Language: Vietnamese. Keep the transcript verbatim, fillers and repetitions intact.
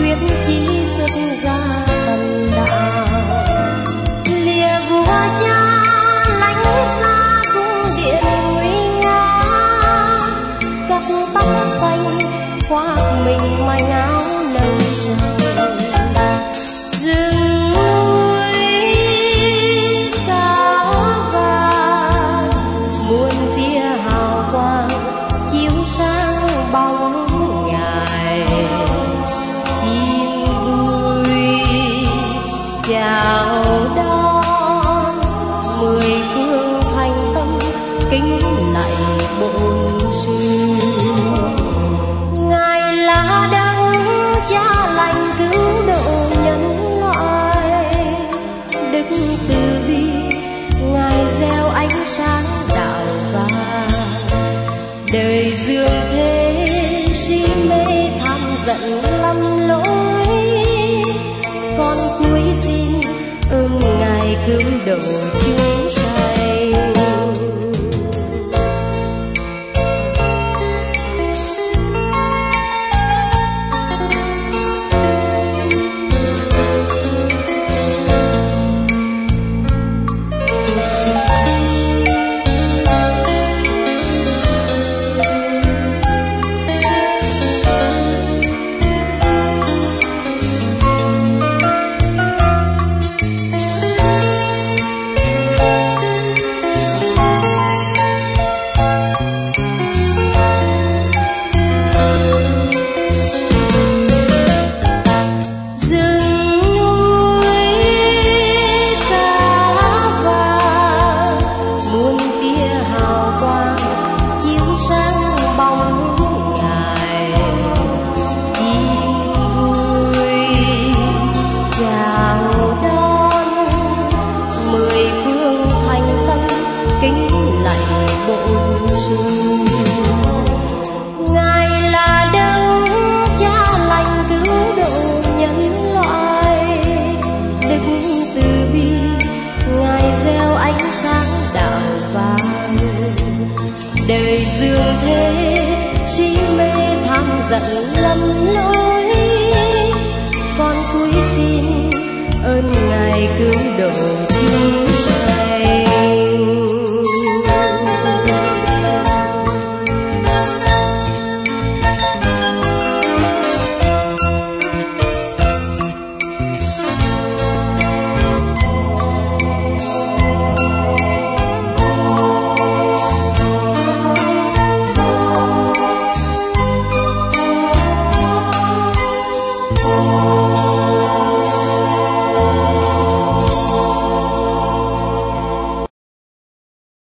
quyết chí xuất gia thần đạo. Lìa vua cha lánh xa cung điện nguy nga, cắt tóc xanh khoác mình manh áo nâu trắng. Rừng núi cao vàng muôn tia hào quang chiếu sáng bóng ngài. Chim vui chào đón mười phương thành tâm kính lạy bổn sư. Ngài là đấng cha lành cứu độ nhân loại, đức từ bi ngài gieo ánh sáng đạo vàng. Đời dương thế si mê tham giận lầm lỗi, con cúi xin ơn ngài cứu độ chúng sanh. Ngài là đấng cha lành cứu độ nhân loại, đức từ bi ngài gieo ánh sáng đạo vàng. Đời dương thế si mê tham giận lầm lỗi, con cúi xin ơn ngài cứu độ chúng sanh. Oh